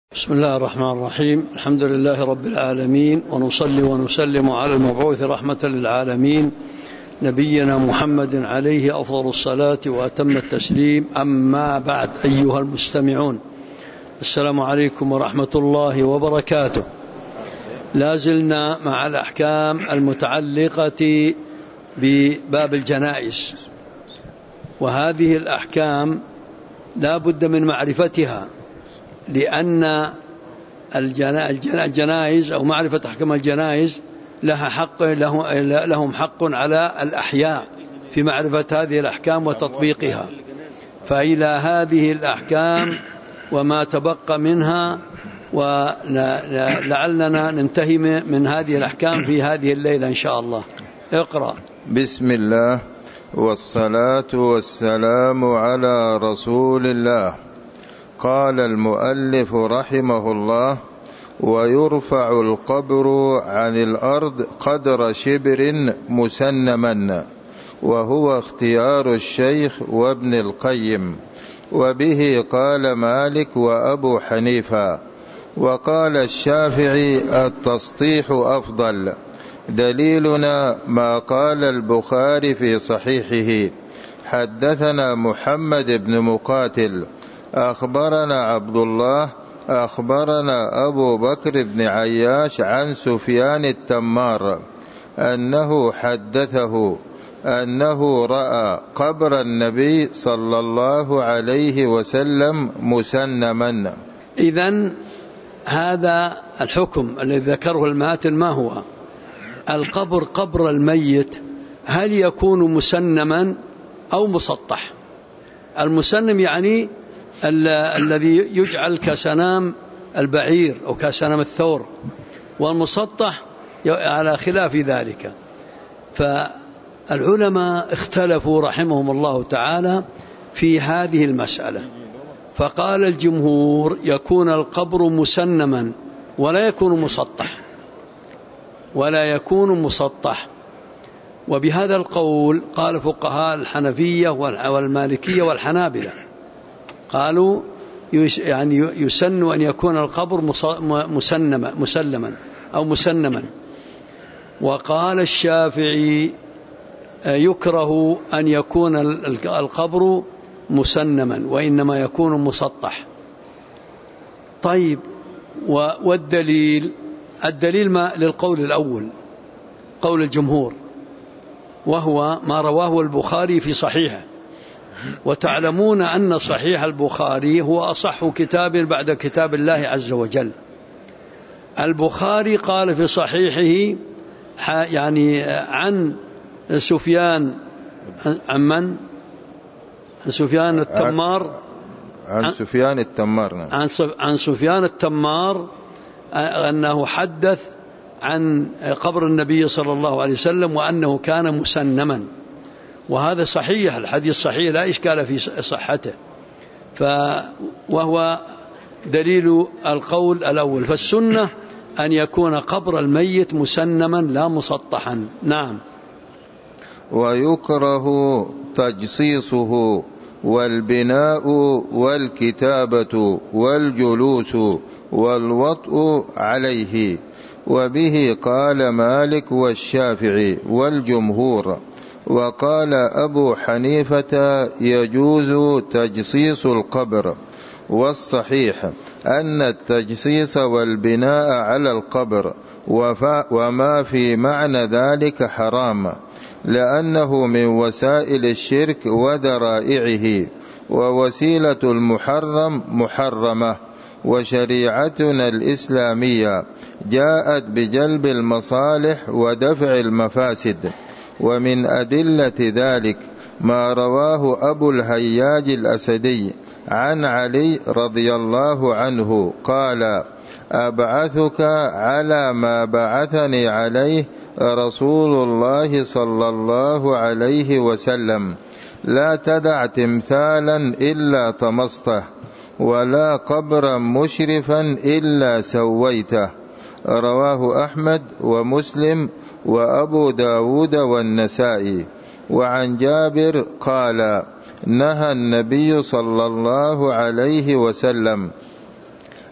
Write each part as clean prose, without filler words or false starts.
بسم الله الرحمن الرحيم. الحمد لله رب العالمين، ونصلي ونسلم على المبعوث رحمة للعالمين نبينا محمد عليه أفضل الصلاة وأتم التسليم. أما بعد، أيها المستمعون، السلام عليكم ورحمة الله وبركاته. لازلنا مع الأحكام المتعلقة بباب الجنائز، وهذه الأحكام لا بد من معرفتها، لأن الجنائز أو معرفة أحكام الجنائز لهم حق على الأحياء في معرفة هذه الأحكام وتطبيقها. فإلى هذه الأحكام وما تبقى منها، ولعلنا ننتهي من هذه الأحكام في هذه الليلة إن شاء الله. اقرأ. بسم الله والصلاة والسلام على رسول الله. قال المؤلف رحمه الله: ويرفع القبر عن الأرض قدر شبر مسنما، وهو اختيار الشيخ وابن القيم، وبه قال مالك وأبو حنيفة. وقال الشافعي: التسطيح أفضل. دليلنا ما قال البخاري في صحيحه: حدثنا محمد بن مقاتل أخبرنا عبد الله أخبرنا أبو بكر بن عياش عن سفيان التمار أنه حدثه أنه رأى قبر النبي صلى الله عليه وسلم مسنما. إذن هذا الحكم الذي ذكره الماتن ما هو؟ القبر، قبر الميت، هل يكون مسنما أو مسطح؟ المسنم يعني الذي يجعل كسنام البعير أو كسنام الثور، والمسطح على خلاف ذلك. فالعلماء اختلفوا رحمهم الله تعالى في هذه المسألة، فقال الجمهور: يكون القبر مسنما ولا يكون مسطح. وبهذا القول قال فقهاء الحنفية والمالكية والحنابلة، قالوا يعني يسن أن يكون القبر مسنما. وقال الشافعي: يكره أن يكون القبر مسنما، وإنما يكون مسطح. طيب، والدليل ما للقول الأول، قول الجمهور، وهو ما رواه البخاري في صحيحه. وتعلمون أن صحيح البخاري هو أصح كتاب بعد كتاب الله عز وجل. البخاري قال في صحيحه يعني عن سفيان، عن سفيان التمار، عن سفيان التمار أنه حدث عن قبر النبي صلى الله عليه وسلم وأنه كان مسنما، وهذا صحيح، الحديث صحيح لا إشكال في صحته، وهو دليل القول الأول. فالسنة أن يكون قبر الميت مسنما لا مسطحا. نعم. ويكره تجصيصه والبناء والكتابة والجلوس والوطء عليه، وبه قال مالك والشافعي والجمهور. وقال أبو حنيفة: يجوز تجصيص القبر. والصحيح أن التجصيص والبناء على القبر وما في معنى ذلك حرام، لأنه من وسائل الشرك وذرائعه، ووسيلة المحرم محرمة. وشريعتنا الإسلامية جاءت بجلب المصالح ودفع المفاسد. ومن أدلة ذلك ما رواه أبو الهياج الأسدي عن علي رضي الله عنه قال: أبعثك على ما بعثني عليه رسول الله صلى الله عليه وسلم: لا تدع تمثالا إلا طمسته، ولا قبرا مشرفا إلا سويته. رواه أحمد ومسلم وأبو داود والنسائي. وعن جابر قال: نهى النبي صلى الله عليه وسلم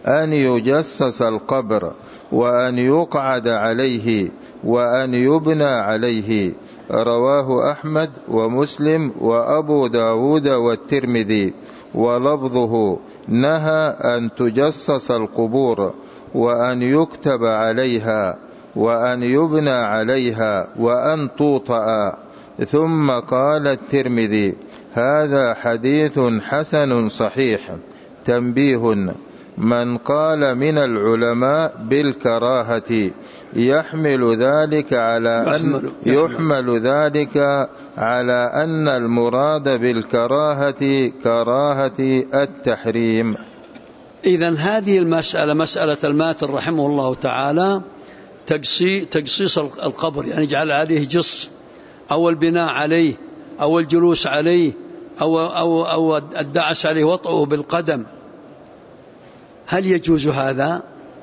أن يجسس القبر وأن يقعد عليه وأن يبنى عليه. رواه أحمد ومسلم وأبو داود والترمذي. ولفظه: نهى أن تجسس القبور وأن يكتب عليها وأن يبنى عليها وأن توطأ. ثم قال الترمذي: هذا حديث حسن صحيح. تنبيه: من قال من العلماء بالكراهة يحمل ذلك على أن المراد بالكراهة كراهة التحريم. إذن هذه المسألة، مسألة الماتر رحمه الله تعالى، تجصيص القبر، يعني جعل عليه جص أو البناء عليه أو الجلوس عليه أو الدعس عليه وطئه بالقدم، هل يجوز هذا؟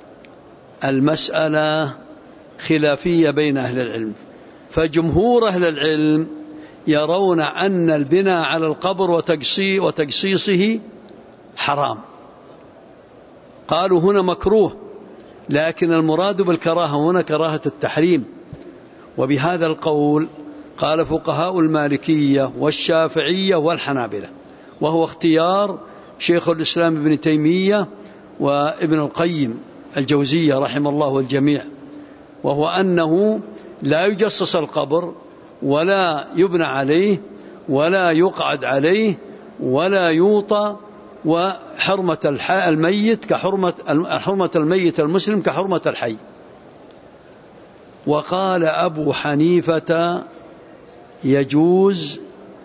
المسألة خلافية بين أهل العلم، فجمهور أهل العلم يرون أن البناء على القبر وتجصيصه حرام، قالوا هنا مكروه، لكن المراد بالكراهة هنا كراهة التحريم. وبهذا القول قال فقهاء المالكية والشافعية والحنابلة، وهو اختيار شيخ الإسلام ابن تيمية وابن القيم الجوزية رحمه الله الجميع، وهو أنه لا يجصص القبر ولا يبنى عليه ولا يقعد عليه ولا يوطى، وحرمة الميت حرمة الميت المسلم كحرمة الحي. وقال أبو حنيفة يجوز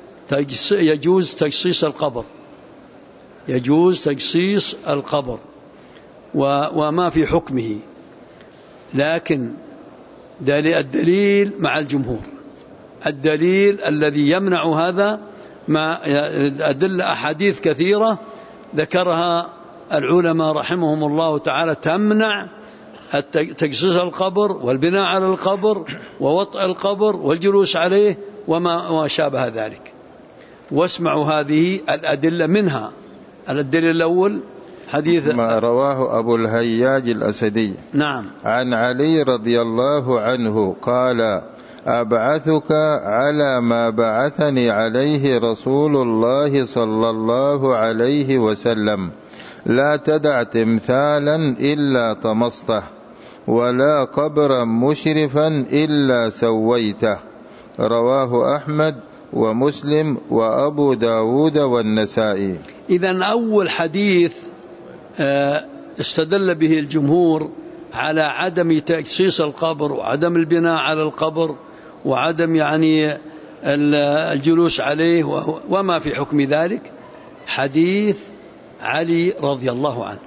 تجصيص القبر، يجوز تجصيص القبر وما في حكمه، لكن الدليل مع الجمهور، الدليل الذي يمنع هذا ما أدل أحاديث كثيرة ذكرها العلماء رحمهم الله تعالى تمنع تجصيص القبر والبناء على القبر ووطئ القبر والجلوس عليه وما شابه ذلك. واسمعوا هذه الأدلة منها. الدليل الأول حديث ما رواه أبو الهياج الأسدي نعم عن علي رضي الله عنه قال: أبعثك على ما بعثني عليه رسول الله صلى الله عليه وسلم: لا تدع تمثالا إلا طمسته، ولا قبرا مشرفا إلا سويته. رواه أحمد ومسلم وأبو داود والنسائي. إذن أول حديث استدل به الجمهور على عدم تجصيص القبر وعدم البناء على القبر وعدم يعني الجلوس عليه وما في حكم ذلك، حديث علي رضي الله عنه،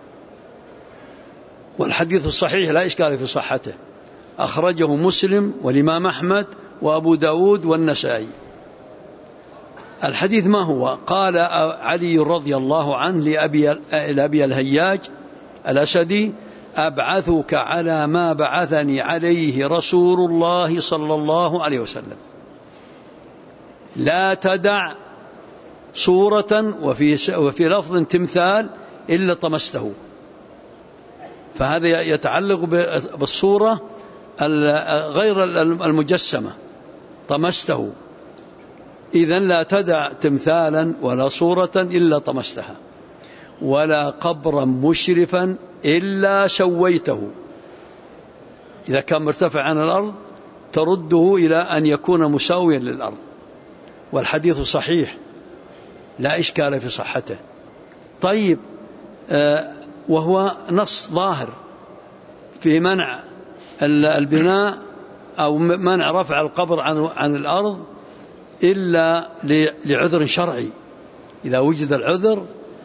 والحديث الصحيح لا إشكال في صحته، أخرجه مسلم والإمام أحمد وأبو داود والنسائي. الحديث ما هو؟ قال علي رضي الله عنه لأبي الهياج الأسدي: أبعثك على ما بعثني عليه رسول الله صلى الله عليه وسلم، لا تدع صورة وفي لفظ تمثال إلا طمسته. فهذا يتعلق بالصورة غير المجسمة، طمسته. إذن لا تدع تمثالا ولا صورة إلا طمستها، ولا قبرا مشرفا إلا سويته. إذا كان مرتفع عن الأرض ترده إلى أن يكون مساويا للأرض. والحديث صحيح لا إشكال في صحته. طيب، وهو نص ظاهر في منع البناء أو منع رفع القبر عن الأرض إلا لعذر شرعي. إذا وجد العذر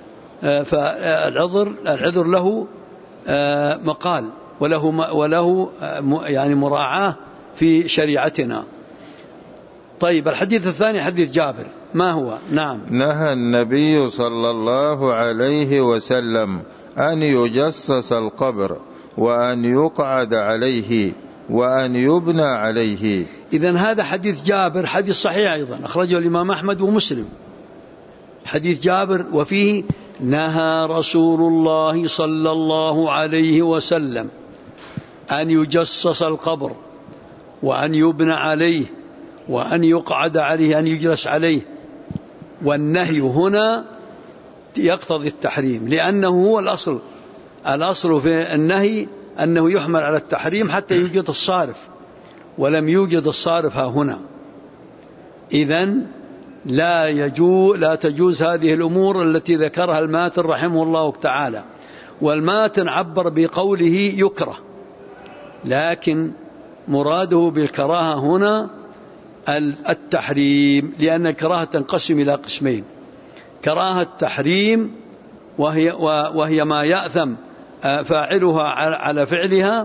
فالعذر له مقال وله يعني مراعاة في شريعتنا. طيب، الحديث الثاني حديث جابر، ما هو؟ نعم. نهى النبي صلى الله عليه وسلم أن يجصص القبر وأن يقعد عليه وأن يبنى عليه. إذن هذا حديث جابر حديث صحيح أيضا، أخرجه الإمام أحمد ومسلم. حديث جابر وفيه: نهى رسول الله صلى الله عليه وسلم أن يجصص القبر وأن يبنى عليه وأن يقعد عليه، أن يجلس عليه. والنهي هنا يقتضي التحريم، لأنه هو الأصل في النهي أنه يحمل على التحريم حتى يوجد الصارف، ولم يوجد الصارف ها هنا. إذن لا تجوز هذه الأمور التي ذكرها الماتن رحمه الله تعالى. والماتن عبر بقوله يكره، لكن مراده بالكراهة هنا التحريم، لأن الكراهة تنقسم إلى قسمين: كراهة تحريم وهي ما يأثم فاعلها على فعلها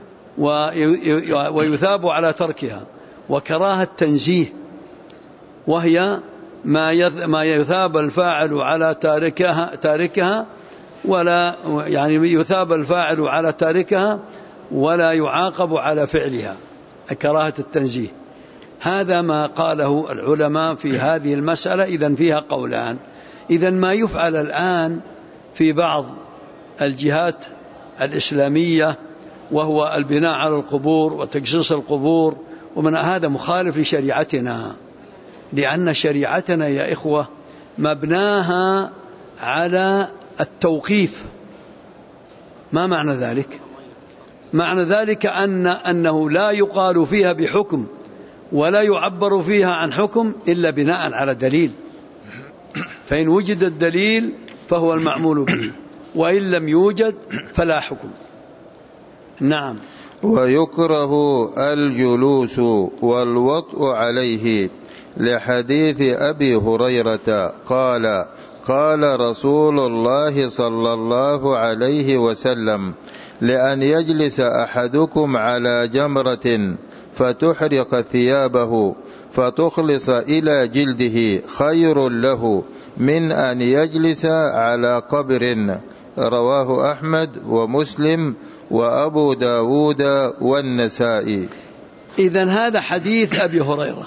ويثاب على تركها، وكراهة تنزيه وهي ما يثاب الفاعل على تاركها ولا يثاب الفاعل على تاركها ولا يعاقب على فعلها، كراهة التنزيه. هذا ما قاله العلماء في هذه المسألة. إذن فيها قولان. إذن ما يفعل الآن في بعض الجهات الإسلامية وهو البناء على القبور وتجصيص القبور، ومن هذا مخالف لشريعتنا، لأن شريعتنا يا إخوة مبناها على التوقيف. ما معنى ذلك؟ معنى ذلك أنه لا يقال فيها بحكم ولا يعبر فيها عن حكم إلا بناء على دليل، فإن وجد الدليل فهو المعمول به، وإن لم يوجد فلا حكم. نعم. ويكره الجلوس والوطء عليه، لحديث أبي هريرة قال: قال رسول الله صلى الله عليه وسلم: لأن يجلس أحدكم على جمرة فتحرق ثيابه فتخلص إلى جلده خير له من أن يجلس على قبر. رواه أحمد ومسلم وأبو داود والنسائي. إذن هذا حديث أبي هريرة،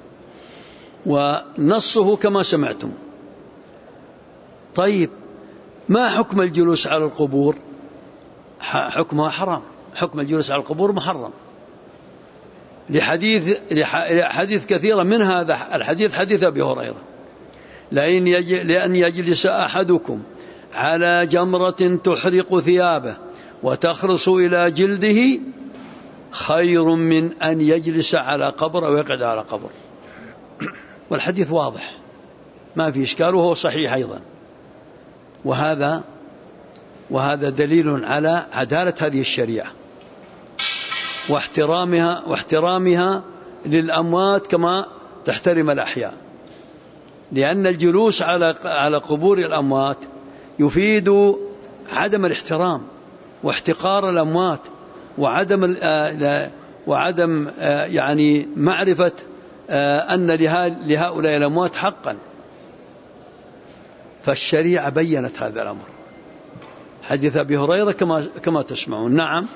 ونصه كما سمعتم. طيب، ما حكم الجلوس على القبور؟ حكمها حرام، حكم الجلوس على القبور محرم، لحديث كثيرة من هذا الحديث، حديث أبي هريرة: لأن يجلس أحدكم على جمرة تحرق ثيابه وتخلص إلى جلده خير من أن يجلس على قبر أو يقعد على قبر. والحديث واضح ما في إشكال، وهو صحيح أيضا. وهذا دليل على عدالة هذه الشريعة واحترامها للأموات كما تحترم الأحياء، لأن الجلوس على قبور الأموات يفيد عدم الاحترام واحتقار الأموات وعدم معرفة أن لهؤلاء الأموات حقا. فالشريعة بيّنت هذا الأمر. حديث أبي هريرة كما تسمعون. نعم.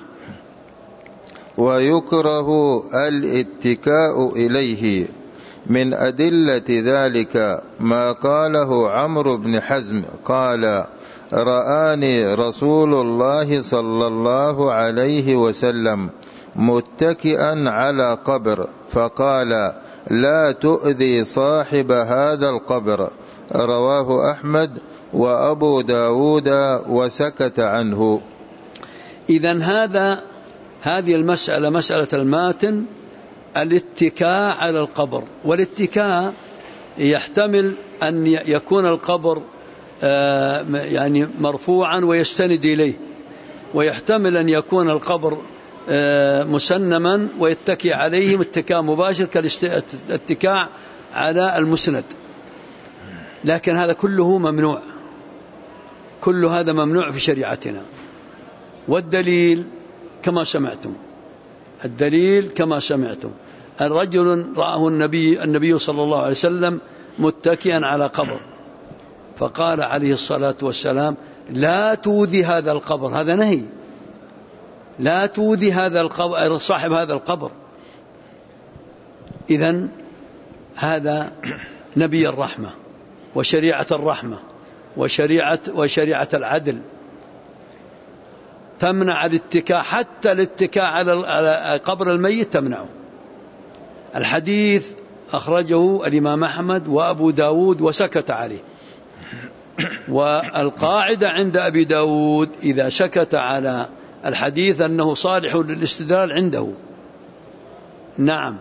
ويكره الاتكاء إليه، من أدلة ذلك ما قاله عمرو بن حزم قال: رآني رسول الله صلى الله عليه وسلم متكئا على قبر فقال: لا تؤذي صاحب هذا القبر. رواه أحمد وأبو داود وسكت عنه. إذن هذه المسألة مسألة الماتن، الاتكاء على القبر. والاتكاء يحتمل أن يكون القبر مرفوعا ويستند إليه، ويحتمل أن يكون القبر مسنما ويتكي عليه اتكاء مباشر كالاتكاء على المسند. لكن هذا كله ممنوع، كل هذا ممنوع في شريعتنا. والدليل كما سمعتم، الرجل رآه النبي صلى الله عليه وسلم متكئا على قبر، فقال عليه الصلاة والسلام: لا تؤذي هذا القبر. هذا نهي، لا تؤذي هذا القبر، صاحب هذا القبر. إذن هذا نبي الرحمة وشريعة الرحمة وشريعة العدل تمنع الاتكاء، حتى الاتكاء على قبر الميت تمنعه. الحديث أخرجه الإمام أحمد وأبو داود وسكت عليه، والقاعدة عند أبي داود إذا سكت على الحديث أنه صالح للاستدلال عنده. نعم.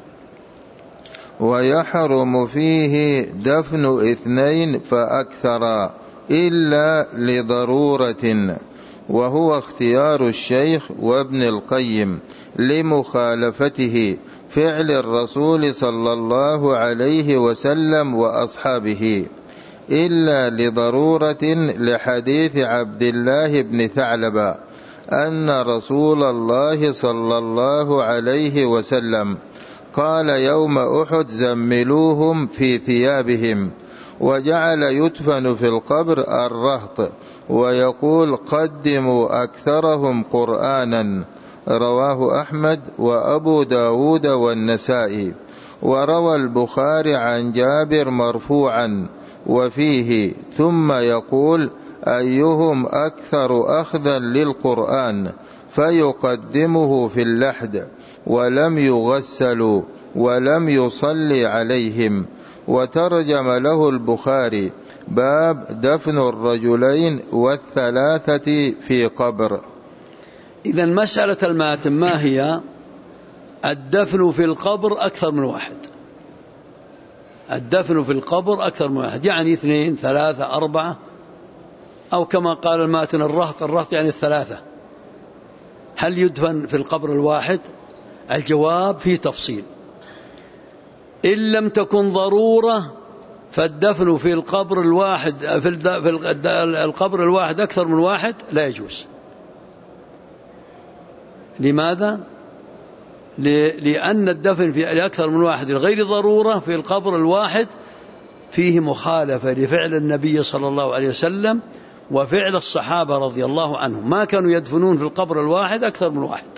ويحرم فيه دفن 2 فأكثر إلا لضرورة، وهو اختيار الشيخ وابن القيم لمخالفته فعل الرسول صلى الله عليه وسلم وأصحابه، إلا لضرورة لحديث عبد الله بن ثعلبة أن رسول الله صلى الله عليه وسلم قال يوم أحد زملوهم في ثيابهم، وجعل يدفن في القبر الرهط ويقول قدموا أكثرهم قرآنا. رواه أحمد وأبو داود والنسائي. وروى البخاري عن جابر مرفوعا وفيه ثم يقول أيهم أكثر أخذا للقرآن فيقدمه في اللحد، ولم يغسلوا ولم يصلي عليهم. وترجم له البخاري باب دفن الرجلين والثلاثة في قبر. إذن مسألة الماتم ما هي؟ الدفن في القبر أكثر من واحد. الدفن في القبر أكثر من واحد، يعني 2 3 4، أو كما قال الماتن الرهط يعني 3. هل يدفن في القبر الواحد؟ الجواب فيه تفصيل. إن لم تكن ضرورة فالدفن في القبر الواحد في القبر الواحد أكثر من واحد لا يجوز. لماذا؟ لأن الدفن في أكثر من واحد لغير ضرورة في القبر الواحد فيه مخالفة لفعل النبي صلى الله عليه وسلم وفعل الصحابة رضي الله عنهم، ما كانوا يدفنون في القبر الواحد أكثر من واحد،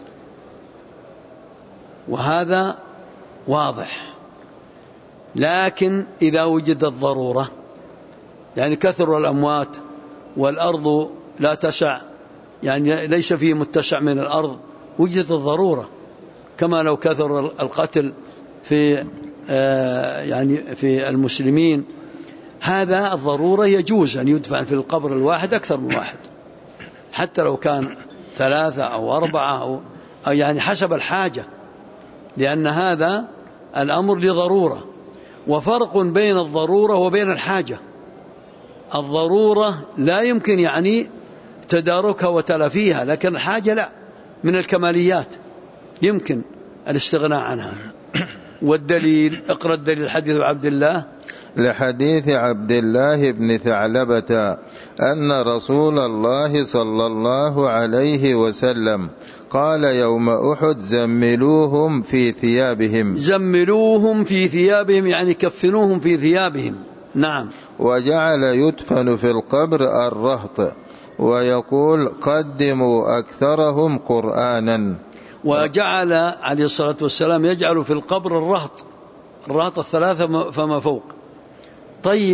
وهذا واضح. لكن إذا وجدت ضرورة، يعني كثر الأموات والأرض لا تسع، يعني ليس فيه متسع من الأرض، وجدت الضرورة، كما لو كثر القتل في يعني في المسلمين، هذا الضرورة يجوز أن يدفن في القبر الواحد أكثر من واحد، حتى لو كان 3 أو 4 أو يعني حسب الحاجة، لأن هذا الأمر لضرورة. وفرق بين الضرورة وبين الحاجة. الضرورة لا يمكن يعني تداركها وتلافيها، لكن الحاجة لا، من الكماليات يمكن الاستغناء عنها. والدليل، اقرأ الدليل حديث عبد الله، لحديث عبد الله بن ثعلبة أن رسول الله صلى الله عليه وسلم قال يوم أحد زملوهم في ثيابهم. زملوهم في ثيابهم يعني كفنوهم في ثيابهم. نعم. وجعل يدفن في القبر الرهط ويقول قدموا أكثرهم قرآنا. وجعل عليه الصلاة والسلام يجعل في القبر الرهط 3 فما فوق. طيب،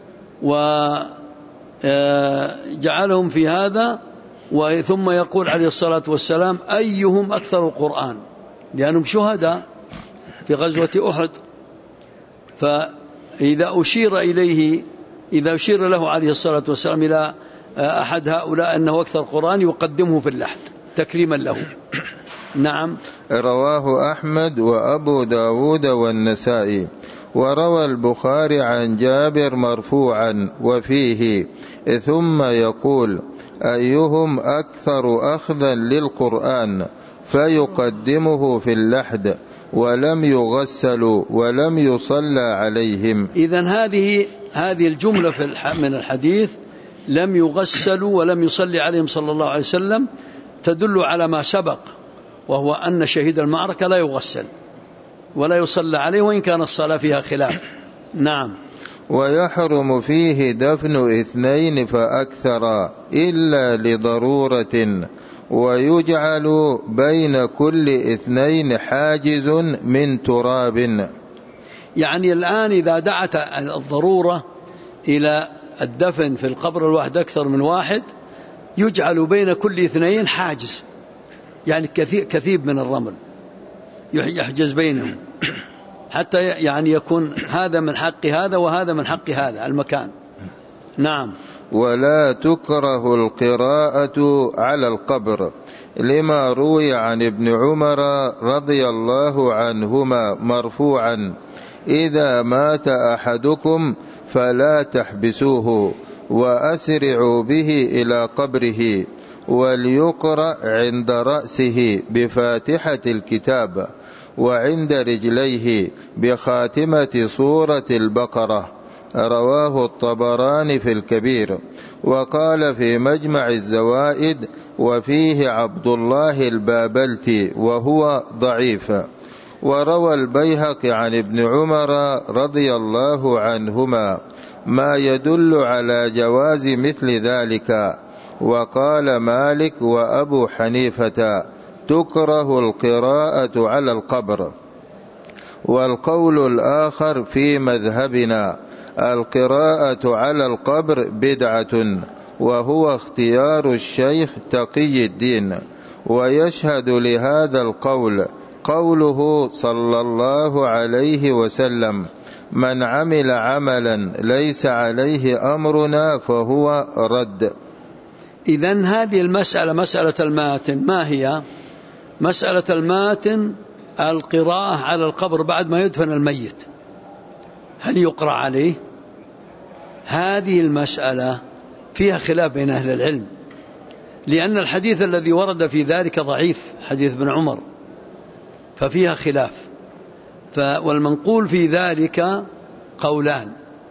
وجعلهم في هذا، ثم يقول عليه الصلاة والسلام أيهم أكثر قرآن، لأنهم شهداء في غزوة أحد. فإذا أشير له عليه الصلاة والسلام إلى أحد هؤلاء أنه أكثر قرآن يقدمه في اللحد تكريما له. نعم. رواه أحمد وأبو داود والنسائي. وروى البخاري عن جابر مرفوعا وفيه ثم يقول أيهم أكثر أخذا للقرآن فيقدمه في اللحد، ولم يغسلوا ولم يصلى عليهم. إذن هذه الجملة من الحديث لم يغسلوا ولم يصلي عليهم صلى الله عليه وسلم تدل على ما سبق، وهو أن شهيد المعركة لا يغسل ولا يصلى عليه وإن كان الصلاة فيها خلاف. نعم. ويحرم فيه دفن 2 فأكثر إلا لضرورة، ويجعل بين كل 2 حاجز من تراب. يعني الآن إذا دعت الضرورة إلى الدفن في القبر الواحد أكثر من واحد يجعل بين كل اثنين حاجز، يعني كثيب من الرمل يحجز بينهم حتى يعني يكون هذا من حق هذا وهذا من حق هذا المكان. نعم. ولا تكره القراءة على القبر لما روي عن ابن عمر رضي الله عنهما مرفوعا: إذا مات أحدكم فلا تحبسوه وأسرعوا به إلى قبره، وليقرأ عند رأسه بفاتحة الكتاب، وعند رجليه بخاتمة سورة البقرة. رواه الطبراني في الكبير، وقال في مجمع الزوائد: وفيه عبد الله البابلتي وهو ضعيف. وروى البيهقي عن ابن عمر رضي الله عنهما ما يدل على جواز مثل ذلك. وقال مالك وأبو حنيفة: تكره القراءة على القبر. والقول الآخر في مذهبنا: القراءة على القبر بدعة، وهو اختيار الشيخ تقي الدين. ويشهد لهذا القول قوله صلى الله عليه وسلم: من عمل عملا ليس عليه أمرنا فهو رد. إذن هذه المسألة مسألة الماتن ما هي؟ مسألة الماتن القراءة على القبر بعد ما يدفن الميت، هل يقرأ عليه؟ هذه المسألة فيها خلاف بين أهل العلم، لأن الحديث الذي ورد في ذلك ضعيف، حديث ابن عمر، ففيها خلاف. والمنقول في ذلك قولان،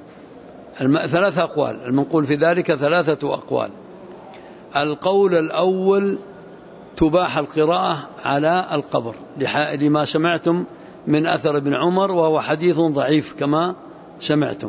ثلاثة أقوال. المنقول في ذلك ثلاثة أقوال. القول الأول: تباح القراءة على القبر لما سمعتم من أثر ابن عمر، وهو حديث ضعيف كما سمعتم.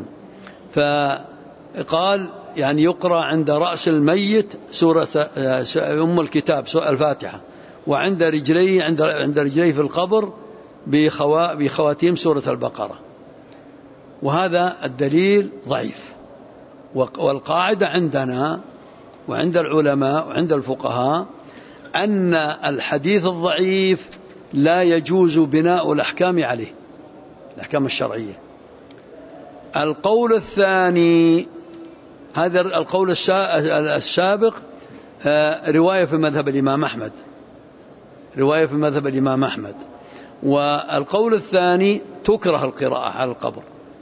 فقال يعني يقرأ عند رأس الميت سورة أم الكتاب الفاتحة، وعند رجليه عند رجليه في القبر بخواتيم سورة البقرة، وهذا الدليل ضعيف. والقاعدة عندنا وعند العلماء وعند الفقهاء أن الحديث الضعيف لا يجوز بناء الأحكام عليه، الأحكام الشرعية. القول الثاني، هذا القول السابق رواية في مذهب الإمام أحمد، رواية في مذهب الإمام أحمد. والقول الثاني: تكره القراءة على القبر،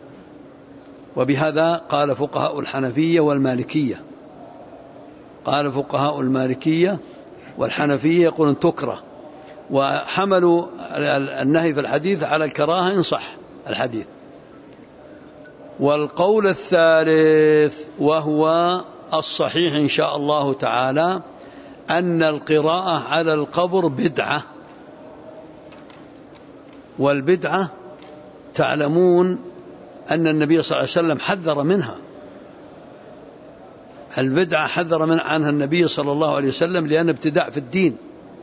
وبهذا قال فقهاء الحنفية والمالكية. قال فقهاء المالكية والحنفية يقولون تكره، وحملوا النهي في الحديث على الكراهة إن صح الحديث. والقول الثالث وهو الصحيح إن شاء الله تعالى أن القراءة على القبر بدعة، والبدعة تعلمون أن النبي صلى الله عليه وسلم حذر منها. البدعة حذر عنها النبي صلى الله عليه وسلم لأن ابتداع في الدين.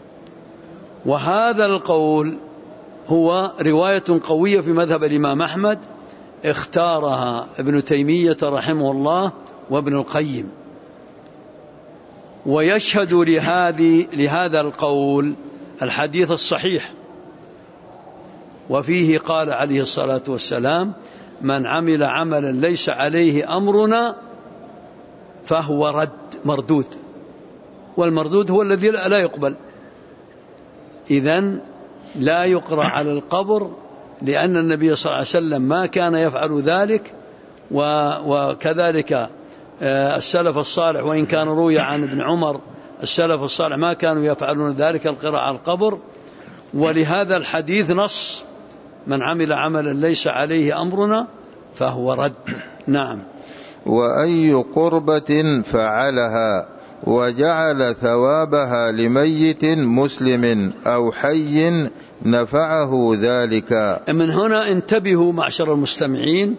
وهذا القول هو رواية قوية في مذهب الإمام أحمد، اختارها ابن تيمية رحمه الله وابن القيم. ويشهد لهذا القول الحديث الصحيح، وفيه قال عليه الصلاة والسلام: من عمل عملا ليس عليه أمرنا فهو رد، مردود. والمردود هو الذي لا يقبل. إذن لا يقرأ على القبر، لأن النبي صلى الله عليه وسلم ما كان يفعل ذلك، وكذلك السلف الصالح، وإن كان روي عن ابن عمر السلف الصالح ما كانوا يفعلون ذلك القراءة على القبر. ولهذا الحديث نص: من عمل عملا ليس عليه أمرنا فهو رد. نعم. وأي قربة فعلها وجعل ثوابها لميت مسلم أو حي نفعه ذلك. من هنا انتبهوا معشر المستمعين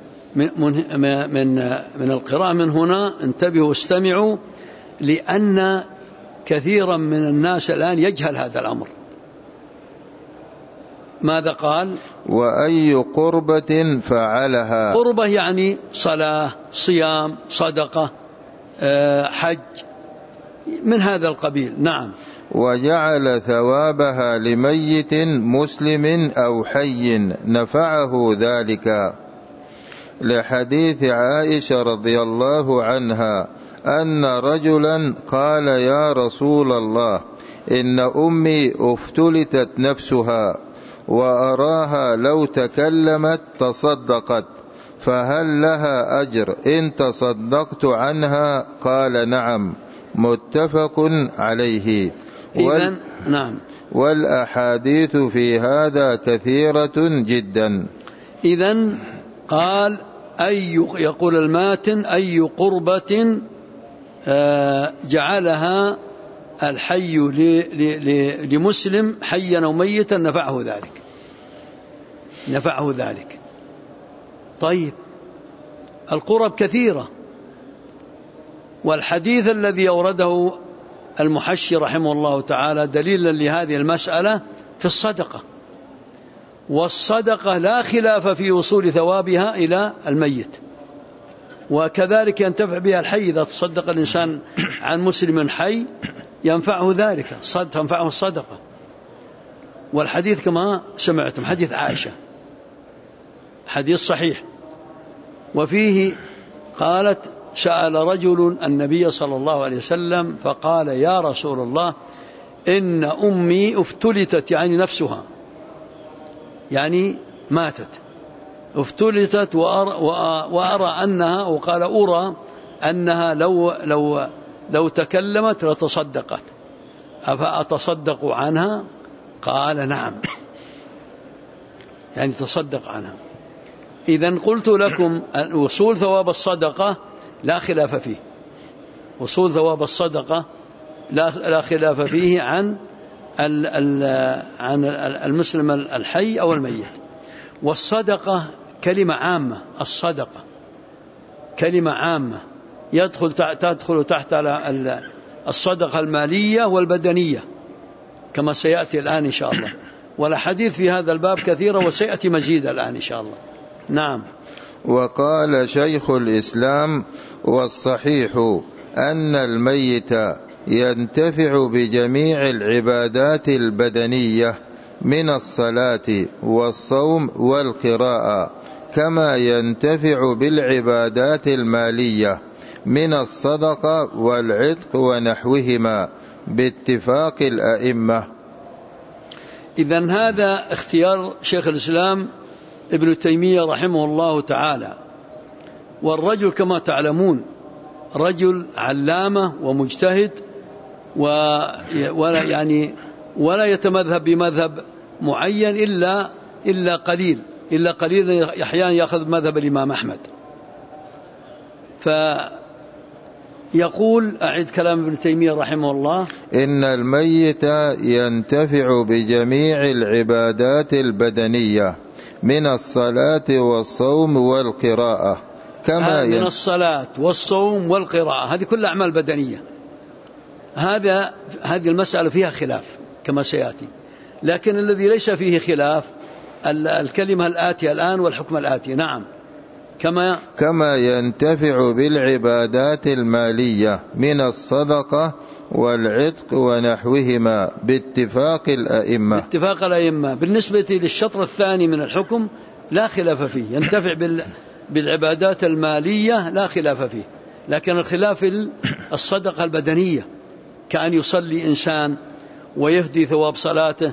من القراءة، من هنا انتبهوا استمعوا، لأن كثيرا من الناس الآن يجهل هذا الأمر. ماذا قال؟ وأي قربة فعلها. قربة يعني صلاة، صيام، صدقة، حج، من هذا القبيل. نعم. وجعل ثوابها لميت مسلم أو حي نفعه ذلك، لحديث عائشة رضي الله عنها أن رجلا قال: يا رسول الله، إن أمي افتلتت نفسها وأراها لو تكلمت تصدقت، فهل لها أجر إن تصدقت عنها؟ قال: نعم. متفق عليه. نعم. والأحاديث في هذا كثيرة جدا. إذن قال يقول الماتن: أي قربة جعلها الحي لمسلم حيا أو ميتا نفعه ذلك. طيب، القرب كثيرة، والحديث الذي أورده المحشي رحمه الله تعالى دليلا لهذه المسألة في الصدقة، والصدقة لا خلاف في وصول ثوابها إلى الميت، وكذلك ينتفع بها الحي. إذا تصدق الإنسان عن مسلم حي ينفعه ذلك، تنفعه الصدقة. والحديث كما سمعتم حديث عائشة، حديث صحيح، وفيه قالت: سأل رجل النبي صلى الله عليه وسلم فقال: يا رسول الله، إن أمي افتلتت، يعني نفسها، يعني ماتت، افتلتت، وأرى أنها، وقال أرى أنها لو تكلمت لتصدقت، أفأتصدق عنها؟ قال: نعم، يعني تصدق عنها. إذن قلت لكم وصول ثواب الصدقة لا خلاف فيه، وصول ثواب الصدقة لا خلاف فيه عن المسلم الحي أو الميت. والصدقة كلمة عامة، الصدقة كلمة عامة تدخل تحت الصدقة المالية والبدنية كما سيأتي الآن إن شاء الله، والحديث في هذا الباب كثيرة وسيأتي مزيد الآن إن شاء الله. نعم. وقال شيخ الإسلام: والصحيح أن الميت ينتفع بجميع العبادات البدنية من الصلاة والصوم والقراءة، كما ينتفع بالعبادات المالية من الصدقة والعتق ونحوهما باتفاق الأئمة. إذن هذا اختيار شيخ الإسلام ابن تيمية رحمه الله تعالى. والرجل كما تعلمون رجل علامة ومجتهد، ولا يتمذهب بمذهب معين إلا قليل أحيانا يأخذ مذهب الإمام أحمد. فيقول، أعد كلام ابن تيمية رحمه الله: إن الميت ينتفع بجميع العبادات البدنية من الصلاة والصوم والقراءة، كما من الصلاة والصوم والقراءة، هذه كل أعمال بدنية. هذه المسألة فيها خلاف كما سيأتي، لكن الذي ليس فيه خلاف الكلمة الآتية الآن والحكم الآتي. نعم. كما ينتفع بالعبادات المالية من الصدقة والعتق ونحوهما باتفاق الأئمة. بالنسبة للشطر الثاني من الحكم لا خلاف فيه، ينتفع بالعبادات المالية لا خلاف فيه، لكن الخلاف الصدقة البدنية، كأن يصلي إنسان ويهدي ثواب صلاته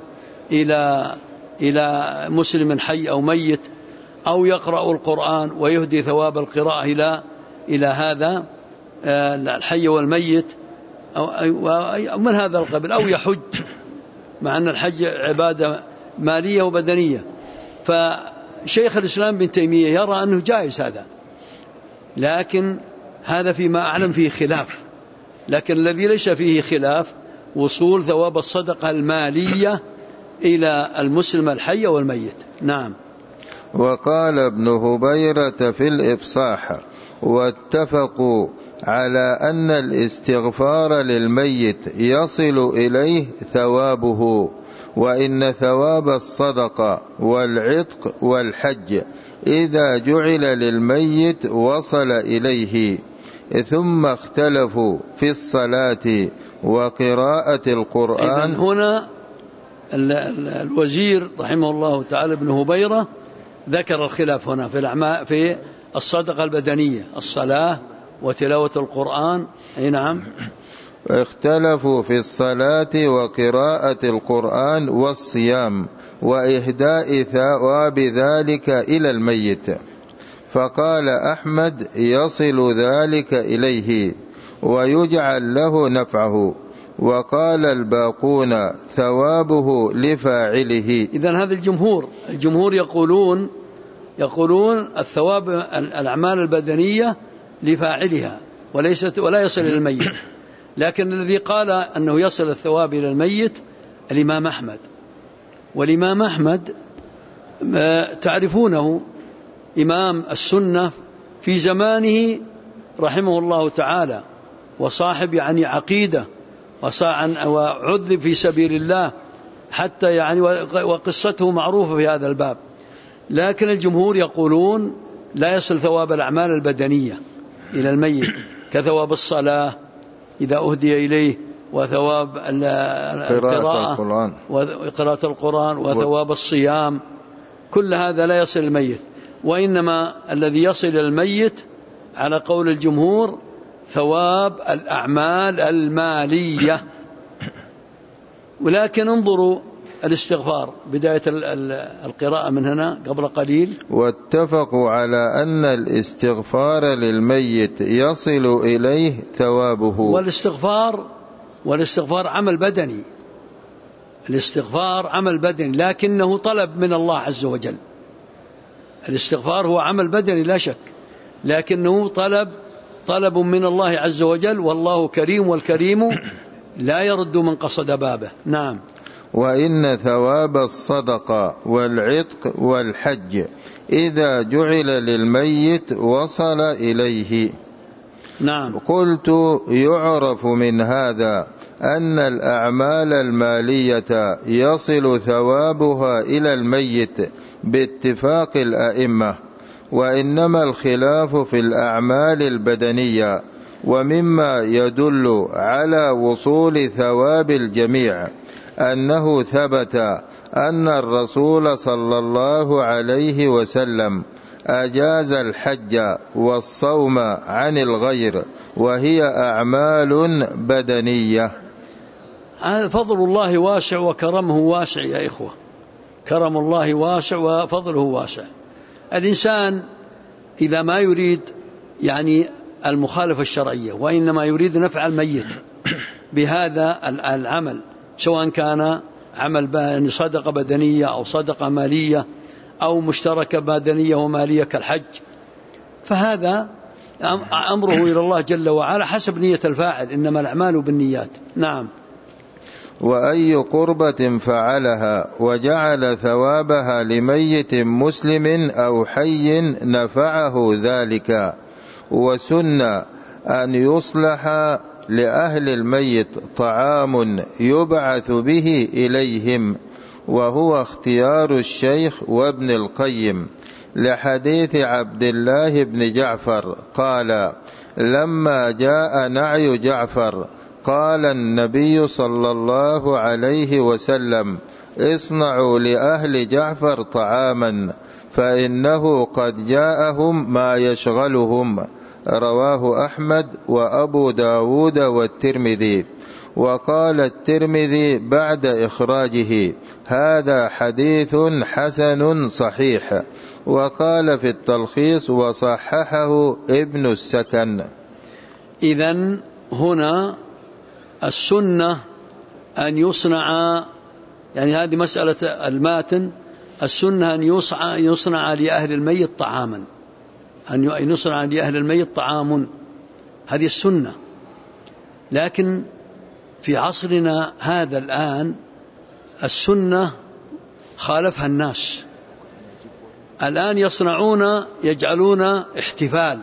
إلى مسلم حي أو ميت، أو يقرأ القرآن ويهدي ثواب القراءة إلى هذا الحي والميت، أو من هذا القبيل، أو يحج، مع أن الحج عبادة مالية وبدنية. فشيخ الإسلام بن تيمية يرى أنه جائز هذا، لكن هذا فيما أعلم فيه خلاف. لكن الذي ليس فيه خلاف وصول ثواب الصدقة المالية إلى المسلم الحي والميت. نعم. وقال ابن هبيرة في الإفصاح: واتفقوا على أن الاستغفار للميت يصل إليه ثوابه، وإن ثواب الصدقة والعتق والحج إذا جعل للميت وصل إليه. ثم اختلفوا في الصلاة وقراءة القرآن. إذن هنا الوزير رحمه الله تعالى ابن هبيرة ذكر الخلاف هنا في الصدقة البدنية، الصلاة وتلاوة القرآن. أي نعم. اختلفوا في الصلاة وقراءة القرآن والصيام وإهداء ثواب ذلك إلى الميت، فقال أحمد يصل ذلك إليه ويجعل له نفعه، وقال الباقون ثوابه لفاعله. إذن هذا الجمهور يقولون الثواب الأعمال البدنية لفاعلها ولا يصل إلى الميت. لكن الذي قال أنه يصل الثواب إلى الميت الإمام أحمد، والإمام أحمد تعرفونه إمام السنة في زمانه رحمه الله تعالى، وصاحب يعني عقيدة، وعذب في سبيل الله حتى يعني، وقصته معروفة في هذا الباب. لكن الجمهور يقولون لا يصل ثواب الأعمال البدنية إلى الميت كثواب الصلاة إذا أهدي إليه، وثواب قراءة القرآن وثواب الصيام، كل هذا لا يصل الميت. وإنما الذي يصل الميت على قول الجمهور ثواب الأعمال المالية. ولكن انظروا الاستغفار بداية القراءة من هنا قبل قليل. واتفقوا على أن الاستغفار للميت يصل إليه ثوابه. والاستغفار عمل بدني، الاستغفار عمل بدني لكنه طلب من الله عز وجل. الاستغفار هو عمل بدني لا شك، لكنه طلب من الله عز وجل، والله كريم والكريم لا يرد من قصد بابه. نعم. وإن ثواب الصدقة والعتق والحج إذا جعل للميت وصل إليه. نعم. قلت يعرف من هذا أن الأعمال المالية يصل ثوابها إلى الميت باتفاق الأئمة، وإنما الخلاف في الأعمال البدنية. ومما يدل على وصول ثواب الجميع أنه ثبت أن الرسول صلى الله عليه وسلم أجاز الحج والصوم عن الغير، وهي أعمال بدنية. فضل الله واسع وكرمه واسع يا إخوة، كرم الله واسع وفضله واسع. الإنسان إذا ما يريد يعني المخالفة الشرعية، وإنما يريد نفع الميت بهذا العمل، سواء كان عمل صدقة بدنية أو صدقة مالية أو مشتركة بدنية ومالية كالحج، فهذا أمره إلى الله جل وعلا حسب نية الفاعل، إنما الأعمال بالنيات. نعم. وأي قربة فعلها وجعل ثوابها لميت مسلم أو حي نفعه ذلك. وسن أن يصلح لأهل الميت طعام يبعث به إليهم، وهو اختيار الشيخ وابن القيم، لحديث عبد الله بن جعفر قال: لما جاء نعي جعفر قال النبي صلى الله عليه وسلم: اصنعوا لأهل جعفر طعاما فإنه قد جاءهم ما يشغلهم. رواه أحمد وأبو داود والترمذي. وقال الترمذي بعد إخراجه: هذا حديث حسن صحيح. وقال في التلخيص: وصححه ابن السكن. إذن هنا السنة أن يصنع، يعني هذه مسألة الماتن، السنة أن يصنع لأهل الميت طعاما، أن يصنع لأهل الميت طعام، هذه السنة. لكن في عصرنا هذا الآن السنة خالفها الناس. الآن يجعلون احتفال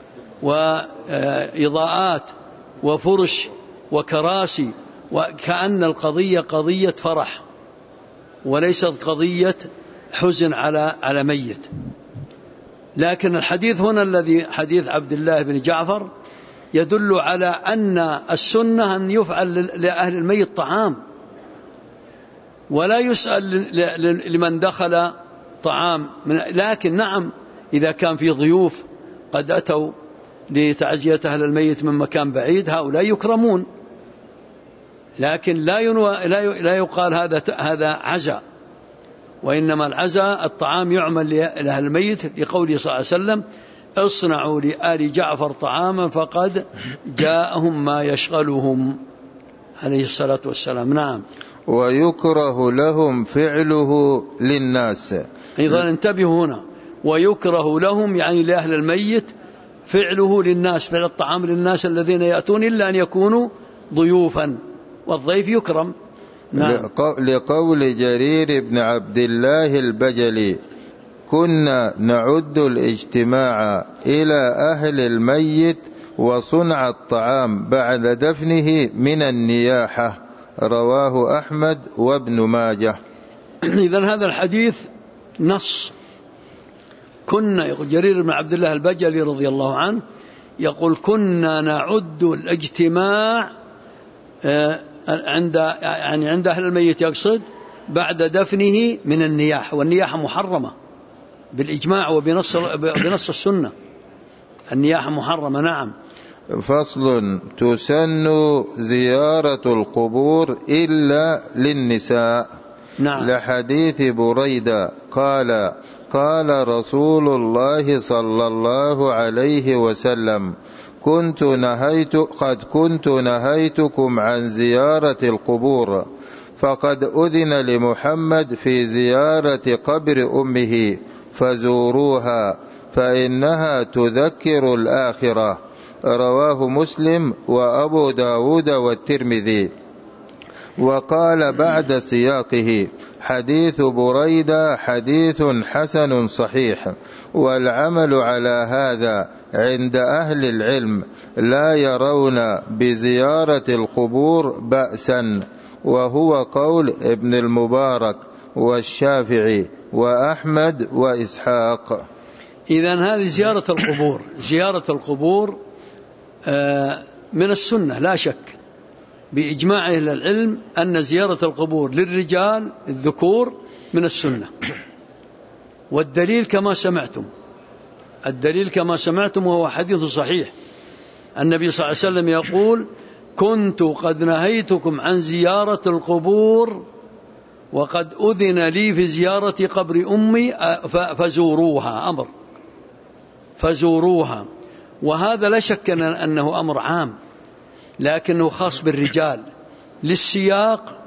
وإضاءات وفرش وكراسي، وكأن القضية قضية فرح، وليست قضية حزن على ميت. لكن الحديث هنا الذي حديث عبد الله بن جعفر يدل على أن السنة أن يفعل لأهل الميت طعام، ولا يسأل لمن دخل طعام. لكن نعم إذا كان في ضيوف قد أتوا لتعزية أهل الميت من مكان بعيد هؤلاء يكرمون، لكن لا يقال هذا عزاء، وإنما العزاء الطعام يعمل لأهل الميت، لقوله صلى الله عليه وسلم: اصنعوا لآل جعفر طعاما فقد جاءهم ما يشغلهم، عليه الصلاة والسلام. نعم. ويكره لهم فعله للناس. أيضا انتبهوا هنا، ويكره لهم يعني لأهل الميت فعله للناس، فعل الطعام للناس الذين يأتون، إلا أن يكونوا ضيوفا، والضيف يكرم. نعم. لقول جرير بن عبد الله البجلي: كنا نعد الاجتماع إلى أهل الميت وصنع الطعام بعد دفنه من النياحة. رواه أحمد وابن ماجه. إذن هذا الحديث نص. كنا، يقول جرير بن عبد الله البجلي رضي الله عنه يقول: كنا نعد الاجتماع عند أهل الميت، يقصد بعد دفنه من النياحة، والنياحة محرمة بالإجماع وبنص السنة، النياحة محرمة. نعم. فصل: تسن زيارة القبور إلا للنساء. نعم. لحديث بريدة قال: قال رسول الله صلى الله عليه وسلم: قد كنت نهيتكم عن زيارة القبور، فقد أذن لمحمد في زيارة قبر أمه فزوروها فإنها تذكر الآخرة. رواه مسلم وأبو داود والترمذي. وقال بعد سياقه: حديث بريدة حديث حسن صحيح، والعمل على هذا عند أهل العلم، لا يرون بزيارة القبور بأسا، وهو قول ابن المبارك والشافعي وأحمد وإسحاق. إذن هذه زيارة القبور، زيارة القبور من السنة لا شك، بإجماع أهل العلم أن زيارة القبور للرجال الذكور من السنة. والدليل كما سمعتم، الدليل كما سمعتم وهو حديث صحيح. النبي صلى الله عليه وسلم يقول: كنت قد نهيتكم عن زيارة القبور وقد أذن لي في زيارة قبر أمي فزوروها. أمر فزوروها، وهذا لا شك أنه أمر عام، لكنه خاص بالرجال للسياق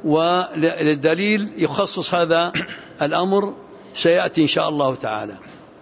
وللدليل يخصص هذا الأمر سيأتي إن شاء الله تعالى.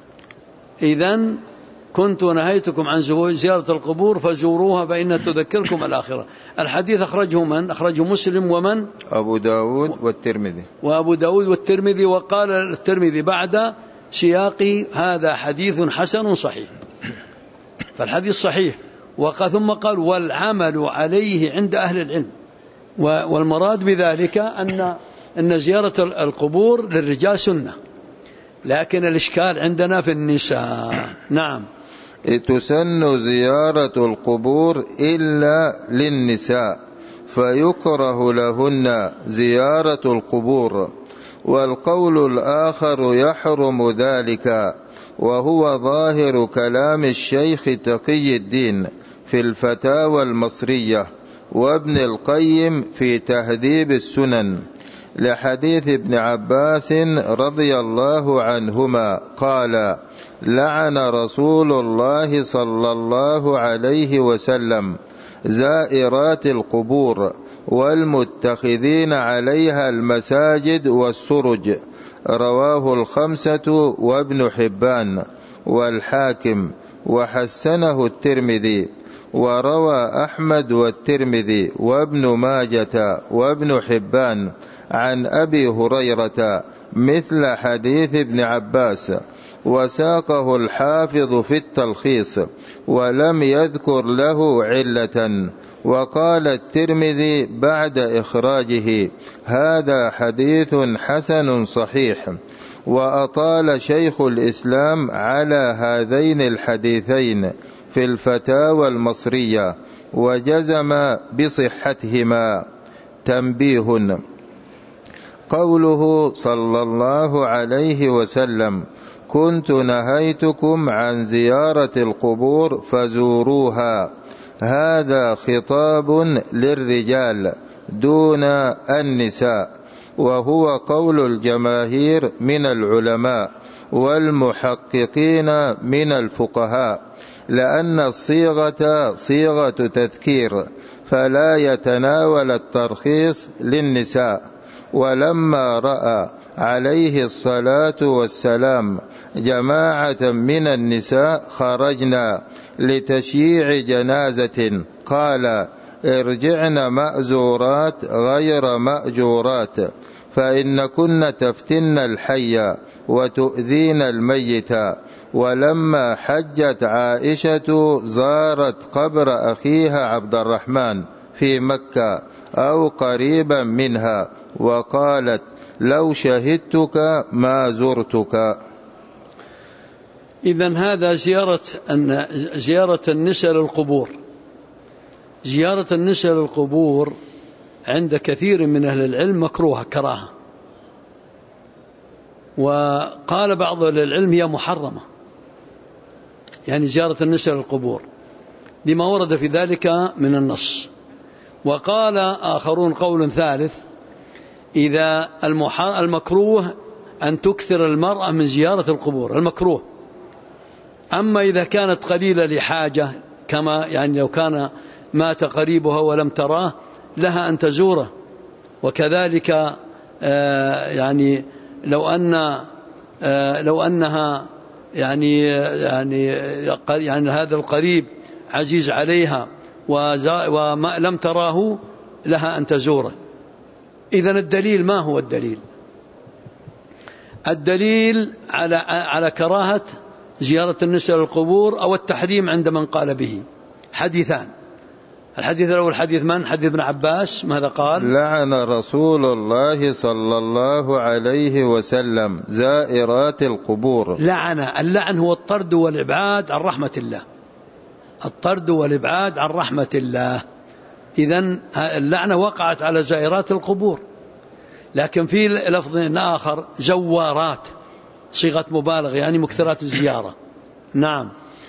إذن كنت نهيتكم عن زيارة القبور فزوروها فإنها تذكركم الآخرة. الحديث أخرجه من؟ أخرجه مسلم ومن؟ أبو داود والترمذي. وأبو داود والترمذي. وقال الترمذي بعد سياقه: هذا حديث حسن صحيح. فالحديث صحيح. ثم قال: والعمل عليه عند أهل العلم. والمراد بذلك أن زيارة القبور للرجال سنة، لكن الإشكال عندنا في النساء. نعم. تسن زيارة القبور إلا للنساء، فيكره لهن زيارة القبور. والقول الآخر يحرم ذلك، وهو ظاهر كلام الشيخ تقي الدين في الفتاوى المصرية، وابن القيم في تهذيب السنن، لحديث ابن عباس رضي الله عنهما قال: لعن رسول الله صلى الله عليه وسلم زائرات القبور والمتخذين عليها المساجد والسرج. رواه الخمسة وابن حبان والحاكم، وحسنه الترمذي. وروى أحمد والترمذي وابن ماجة وابن حبان عن أبي هريرة مثل حديث ابن عباس، وساقه الحافظ في التلخيص ولم يذكر له علة، وقال الترمذي بعد إخراجه: هذا حديث حسن صحيح. وأطال شيخ الإسلام على هذين الحديثين في الفتاوى المصرية وجزم بصحتهما. تنبيه: قوله صلى الله عليه وسلم: كنت نهيتكم عن زيارة القبور فزوروها، هذا خطاب للرجال دون النساء، وهو قول الجماهير من العلماء والمحققين من الفقهاء، لأن الصيغة صيغة تذكير فلا يتناول الترخيص للنساء. ولما رأى عليه الصلاة والسلام جماعة من النساء خرجنا لتشييع جنازة قال: ارجعن مأزورات غير مأجورات، فإن كن تفتن الحي وتؤذين الميت. ولما حجت عائشة زارت قبر أخيها عبد الرحمن في مكة أو قريبا منها وقالت: لو شهدتك ما زرتك. إذن هذا زيارة النساء للقبور. زيارة النساء للقبور عند كثير من أهل العلم مكروهة كراهة، وقال بعض أهل العلم هي محرمة، يعني زيارة النساء للقبور لما ورد في ذلك من النص. وقال آخرون قول ثالث: إذا المكروه أن تكثر المرأة من زيارة القبور، المكروه. أما إذا كانت قليلة لحاجة، كما يعني لو كان مات قريبها ولم تراه لها أن تزوره. وكذلك يعني لو أنها يعني هذا القريب عزيز عليها وما لم تراه لها أن تزوره. إذن الدليل ما هو الدليل؟ الدليل على كراهة زيارة النساء للقبور أو التحريم عند من قال به حديثان. الحديث الأول حديث من؟ حديث ابن عباس، ماذا قال؟ لعن رسول الله صلى الله عليه وسلم زائرات القبور. اللعن هو الطرد والإبعاد عن رحمة الله، الطرد والإبعاد عن رحمة الله. إذن اللعنة وقعت على زائرات القبور. لكن في لفظ آخر زوارات، صيغة مبالغة يعني مكثرات الزيارة. نعم.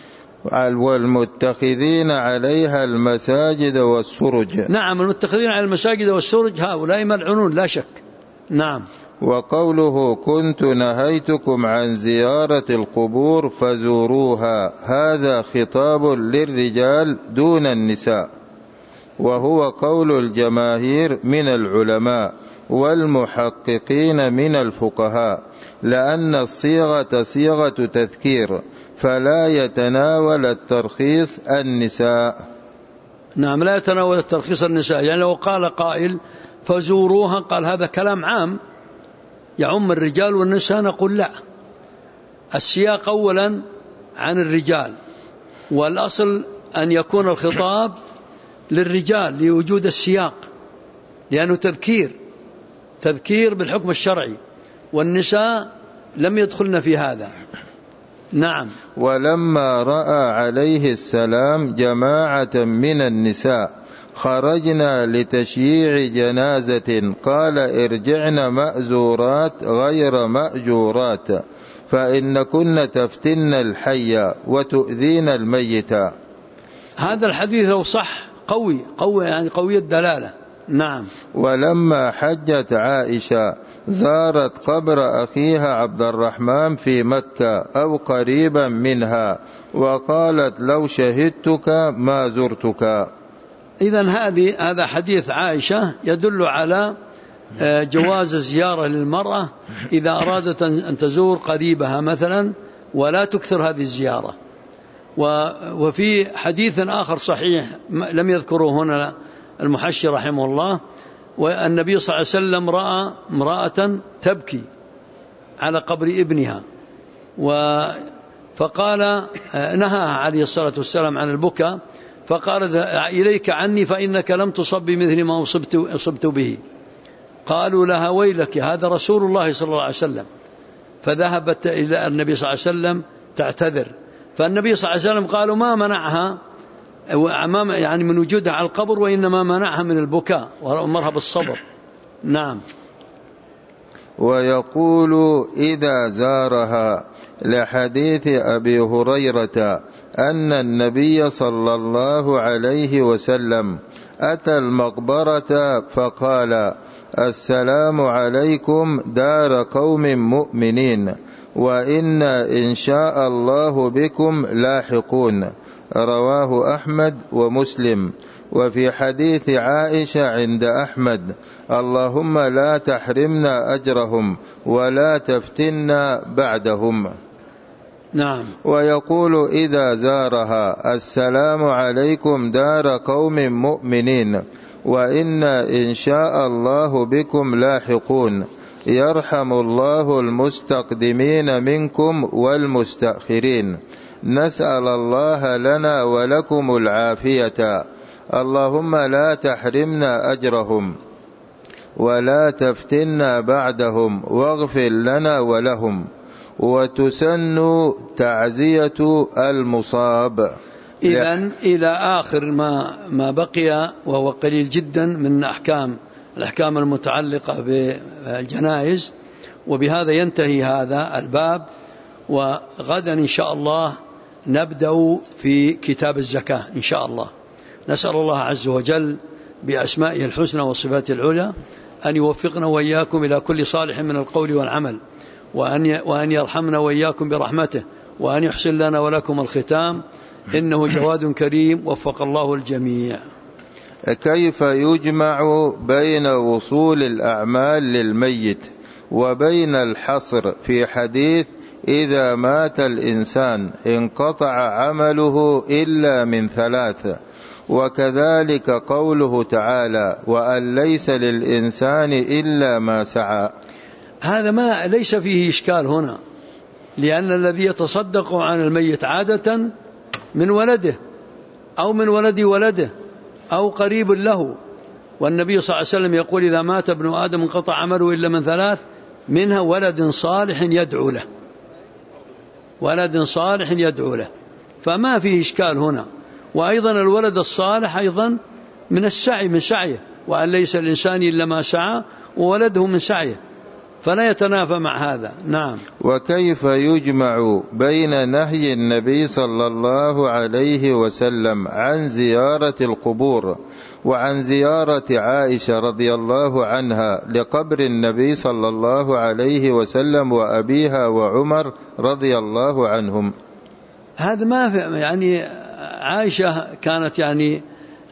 والمتخذين عليها المساجد والسرج. نعم، المتخذين على المساجد والسرج هؤلاء ملعونون لا شك. نعم. وقوله: كنت نهيتكم عن زيارة القبور فزوروها، هذا خطاب للرجال دون النساء، وهو قول الجماهير من العلماء والمحققين من الفقهاء، لأن الصيغة صيغة تذكير فلا يتناول الترخيص النساء. نعم، لا يتناول الترخيص النساء. يعني لو قال قائل فزوروها، قال هذا كلام عام يعم الرجال والنساء، نقول لا، السياق أولا عن الرجال، والأصل أن يكون الخطاب للرجال لوجود السياق، لأنه تذكير بالحكم الشرعي، والنساء لم يدخلن في هذا. نعم. ولما رأى عليه السلام جماعة من النساء خرجنا لتشييع جنازة قال: ارجعن مأزورات غير مأجورات، فإن كن تفتن الحي وتؤذين الميت. هذا الحديث لو صح قوي يعني قوي الدلالة. نعم. ولما حجت عائشة زارت قبر أخيها عبد الرحمن في مكة أو قريبا منها وقالت: لو شهدتك ما زرتك. إذن هذا حديث عائشة يدل على جواز الزيارة للمرأة إذا أرادت أن تزور قريبها مثلا، ولا تكثر هذه الزيارة. وفي حديث آخر صحيح لم يذكره هنا المحشي رحمه الله، والنبي صلى الله عليه وسلم رأى امرأة تبكي على قبر ابنها، فقال نهاها عليه الصلاة والسلام عن البكاء، فقالت إليك عني فإنك لم تصب بمثل ما أصبت به. قالوا لها ويلك هذا رسول الله صلى الله عليه وسلم. فذهبت إلى النبي صلى الله عليه وسلم تعتذر. فالنبي صلى الله عليه وسلم قالوا ما منعها يعني من وجودها على القبر، وإنما منعها من البكاء وأمرها بالصبر. نعم. ويقول إذا زارها لحديث أبي هريرة أن النبي صلى الله عليه وسلم أتى المقبرة فقال السلام عليكم دار قوم مؤمنين وإنا إن شاء الله بكم لاحقون. رواه أحمد ومسلم. وفي حديث عائشة عند أحمد اللهم لا تحرمنا أجرهم ولا تفتنا بعدهم. نعم. ويقول إذا زارها السلام عليكم دار قوم مؤمنين وإنا إن شاء الله بكم لاحقون. يرحم الله المستقدمين منكم والمستأخرين. نسأل الله لنا ولكم العافية. اللهم لا تحرمنا أجرهم ولا تفتنا بعدهم واغفر لنا ولهم. وتسن تعزية المصاب. إذن إلى آخر ما بقي، وهو قليل جدا من الأحكام المتعلقة بالجنائز. وبهذا ينتهي هذا الباب، وغدا إن شاء الله نبدأ في كتاب الزكاة إن شاء الله. نسأل الله عز وجل بأسمائه الحسنى وصفاته العلى أن يوفقنا وإياكم إلى كل صالح من القول والعمل، وأن يرحمنا وإياكم برحمته، وأن يحسن لنا ولكم الختام، إنه جواد كريم وفق الله الجميع. كيف يجمع بين وصول الأعمال للميت وبين الحصر في حديث إذا مات الإنسان انقطع عمله إلا من ثلاث، وكذلك قوله تعالى وأن ليس للإنسان إلا ما سعى؟ هذا ليس فيه إشكال هنا، لأن الذي يتصدق عن الميت عادة من ولده أو من ولد ولده أو قريب له. والنبي صلى الله عليه وسلم يقول إذا مات ابن آدم انقطع عمله إلا من ثلاث، منها ولد صالح يدعو له، ولد صالح يدعو له، فما فيه إشكال هنا. وأيضا الولد الصالح أيضا من السعي، من سعيه، وأن ليس الإنسان إلا ما سعى، وولده من سعيه، فلا يتنافى مع هذا. نعم. وكيف يجمع بين نهي النبي صلى الله عليه وسلم عن زيارة القبور وعن زيارة عائشة رضي الله عنها لقبر النبي صلى الله عليه وسلم وأبيها وعمر رضي الله عنهم؟ هذا ما في، يعني عائشة كانت يعني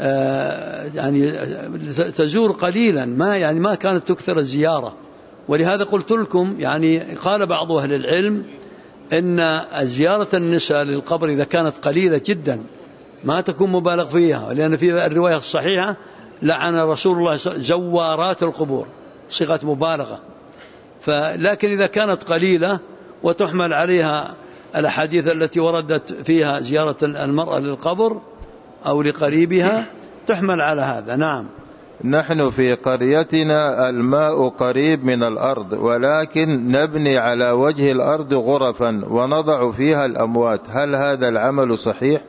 تزور قليلا، ما كانت تكثر الزيارة. ولهذا قلت لكم يعني قال بعض أهل العلم إن زيارة النساء للقبر إذا كانت قليلة جدا ما تكون مبالغ فيها، لأن في الرواية الصحيحة لعن رسول الله زوارات القبور، صيغة مبالغة. لكن إذا كانت قليلة وتحمل عليها الأحاديث التي وردت فيها زيارة المرأة للقبر أو لقريبها تحمل على هذا. نعم. نحن في قريتنا الماء قريب من الأرض، ولكن نبني على وجه الأرض غرفا ونضع فيها الأموات، هل هذا العمل صحيح؟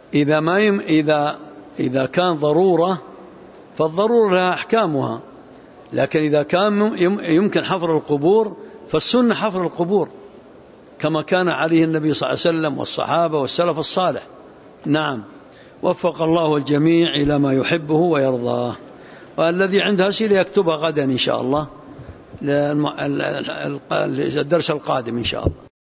إذا كان ضرورة فالضرورة لها أحكامها، لكن إذا كان يمكن حفر القبور فالسنة حفر القبور كما كان عليه النبي صلى الله عليه وسلم والصحابة والسلف الصالح. نعم. وفق الله الجميع إلى ما يحبه ويرضاه. والذي عنده أسئلة يكتبها غدا إن شاء الله للدرس القادم إن شاء الله.